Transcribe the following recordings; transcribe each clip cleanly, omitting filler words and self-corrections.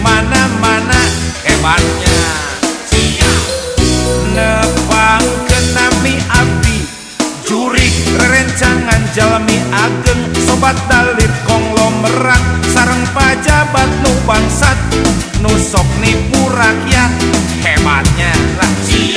mana-mana hebatnya. Nepang kenami abdi jurig rerencangan jalmi ageng sobat dalit konglomerat sareng pajabat nu bangsat nu sok nipu rakyat hebatnya lah.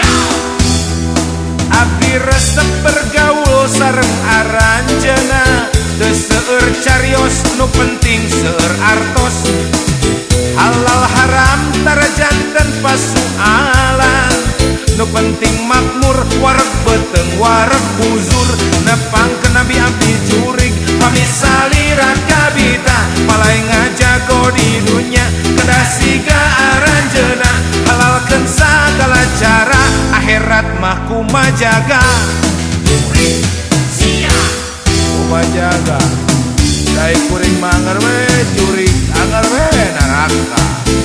Abdi resep bergaul sareng aranjeuna teu seueur carios nu penting seueur artos halal haram tarajanten pasualan nu penting makmur wareg beteng wareg buzur. Nepang ke nabi abdi jurig pamisalira kabita palai ngajago di dunya kedah siga aranjeuna halalkeun sagala cara akhirat mah kumajaga. Jurig sia kumajaga dai kuring mangar we jurig anger we neraka.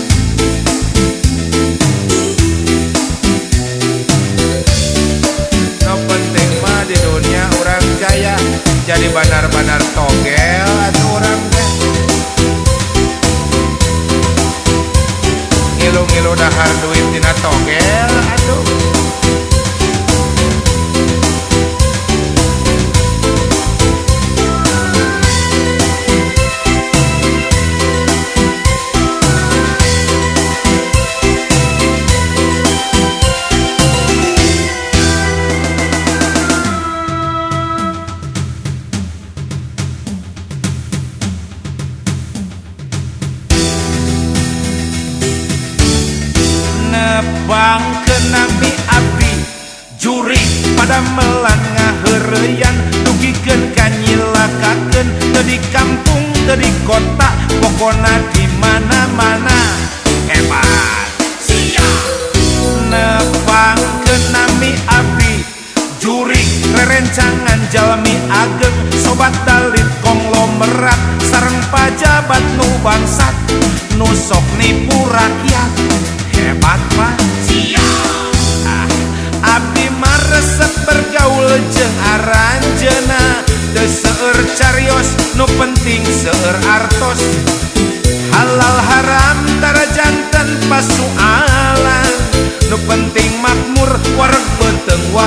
Jadi banar-banar togel atuh urang teh ngilu-ngilu dahar duit tina togel atuh. Nepang ke nabi abdi jurig pada melan ngaheureyan dugikeun kanyilakakeun teu di kampung teu di kota pokona di mana-mana hebat. Nepang ke nabi abdi jurig rerencangan jalmi ageng sobat dalit konglomerat sareng pajabat nu bangsat nu sok nipu rakyat hebat mah. Abdi mah resep bergaul jeung aranjeuna teu seueur carios nu penting seueur artos halal haram tarajanten pasualan nu penting makmur wareg beteng